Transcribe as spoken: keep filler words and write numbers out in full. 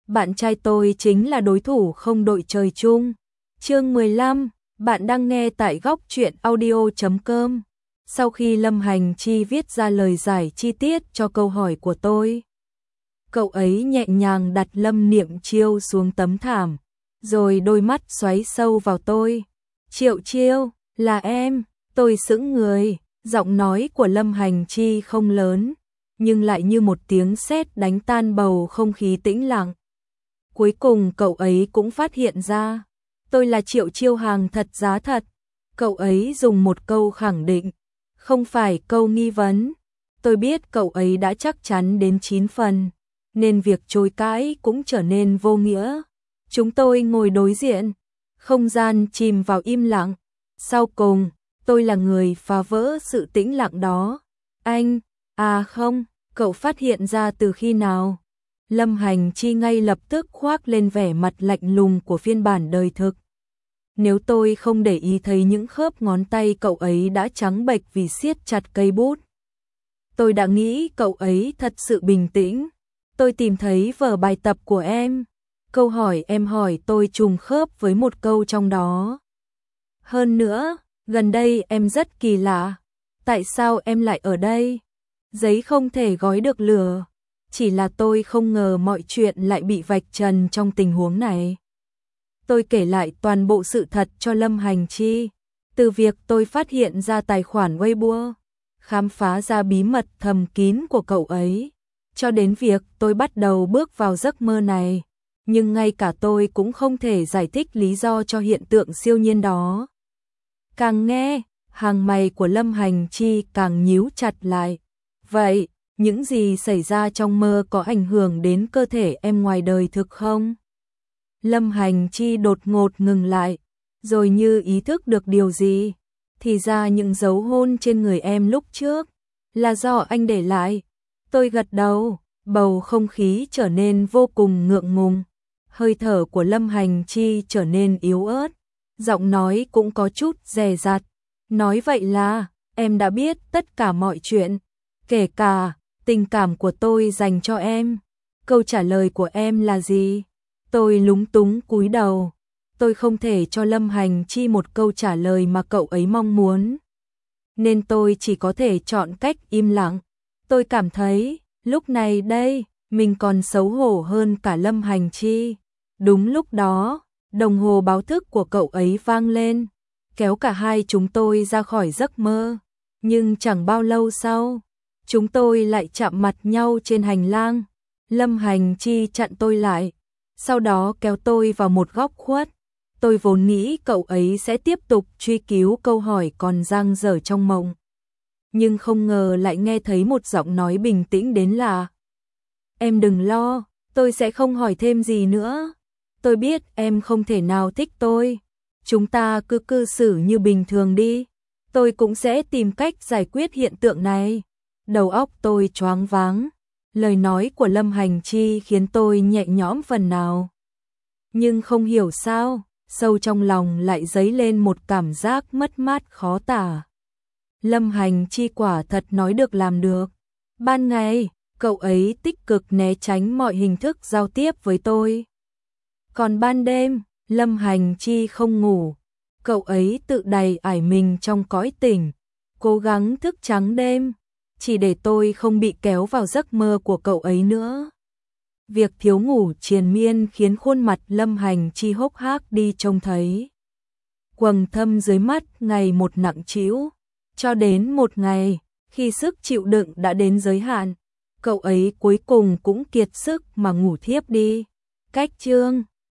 bạn trai tôi chính là đối thủ không đội trời chung. Chương mười lăm, bạn đang nghe tại góc truyện audio chấm com. Sau khi Lâm Hành Chi viết ra lời giải chi tiết cho câu hỏi của tôi, cậu ấy nhẹ nhàng đặt Lâm Niệm Chiêu xuống tấm thảm, rồi đôi mắt xoáy sâu vào tôi. Triệu Chiêu, là em. Tôi sững người, giọng nói của Lâm Hành Chi không lớn, nhưng lại như một tiếng sét đánh tan bầu không khí tĩnh lặng. Cuối cùng cậu ấy cũng phát hiện ra, tôi là Triệu Chiêu hàng thật giá thật. Cậu ấy dùng một câu khẳng định, không phải câu nghi vấn. Tôi biết cậu ấy đã chắc chắn đến chín phần, nên việc chối cãi cũng trở nên vô nghĩa. Chúng tôi ngồi đối diện, không gian chìm vào im lặng. Sau cùng, tôi là người phá vỡ sự tĩnh lặng đó. Anh, à không, cậu phát hiện ra từ khi nào? Lâm Hành Chi ngay lập tức khoác lên vẻ mặt lạnh lùng của phiên bản đời thực. Nếu tôi không để ý thấy những khớp ngón tay cậu ấy đã trắng bệch vì siết chặt cây bút, tôi đã nghĩ cậu ấy thật sự bình tĩnh. Tôi tìm thấy vở bài tập của em. Câu hỏi em hỏi tôi trùng khớp với một câu trong đó. Hơn nữa, gần đây em rất kỳ lạ. Tại sao em lại ở đây? Giấy không thể gói được lửa. Chỉ là tôi không ngờ mọi chuyện lại bị vạch trần trong tình huống này. Tôi kể lại toàn bộ sự thật cho Lâm Hành Chi. Từ việc tôi phát hiện ra tài khoản Weibo, khám phá ra bí mật thầm kín của cậu ấy, cho đến việc tôi bắt đầu bước vào giấc mơ này. Nhưng ngay cả tôi cũng không thể giải thích lý do cho hiện tượng siêu nhiên đó. Càng nghe, hàng mày của Lâm Hành Chi càng nhíu chặt lại. Vậy, những gì xảy ra trong mơ có ảnh hưởng đến cơ thể em ngoài đời thực không? Lâm Hành Chi đột ngột ngừng lại, rồi như ý thức được điều gì. Thì ra những dấu hôn trên người em lúc trước là do anh để lại. Tôi gật đầu, bầu không khí trở nên vô cùng ngượng ngùng. Hơi thở của Lâm Hành Chi trở nên yếu ớt, giọng nói cũng có chút dè dặt. Nói vậy là, em đã biết tất cả mọi chuyện, kể cả tình cảm của tôi dành cho em. Câu trả lời của em là gì? Tôi lúng túng cúi đầu. Tôi không thể cho Lâm Hành Chi một câu trả lời mà cậu ấy mong muốn, nên tôi chỉ có thể chọn cách im lặng. Tôi cảm thấy, lúc này đây, mình còn xấu hổ hơn cả Lâm Hành Chi. Đúng lúc đó, đồng hồ báo thức của cậu ấy vang lên, kéo cả hai chúng tôi ra khỏi giấc mơ. Nhưng chẳng bao lâu sau, chúng tôi lại chạm mặt nhau trên hành lang. Lâm Hành Chi chặn tôi lại, sau đó kéo tôi vào một góc khuất. Tôi vốn nghĩ cậu ấy sẽ tiếp tục truy cứu câu hỏi còn dang dở trong mộng, nhưng không ngờ lại nghe thấy một giọng nói bình tĩnh đến là: em đừng lo, tôi sẽ không hỏi thêm gì nữa. Tôi biết em không thể nào thích tôi. Chúng ta cứ cư xử như bình thường đi. Tôi cũng sẽ tìm cách giải quyết hiện tượng này. Đầu óc tôi choáng váng. Lời nói của Lâm Hành Chi khiến tôi nhẹ nhõm phần nào. Nhưng không hiểu sao, sâu trong lòng lại dấy lên một cảm giác mất mát khó tả. Lâm Hành Chi quả thật nói được làm được. Ban ngày, cậu ấy tích cực né tránh mọi hình thức giao tiếp với tôi. Còn ban đêm, Lâm Hành Chi không ngủ. Cậu ấy tự đầy ải mình trong cõi tỉnh, cố gắng thức trắng đêm, chỉ để tôi không bị kéo vào giấc mơ của cậu ấy nữa. Việc thiếu ngủ triền miên khiến khuôn mặt Lâm Hành Chi hốc hác đi trông thấy. Quầng thâm dưới mắt ngày một nặng trĩu, cho đến một ngày, khi sức chịu đựng đã đến giới hạn, cậu ấy cuối cùng cũng kiệt sức mà ngủ thiếp đi. Cách chương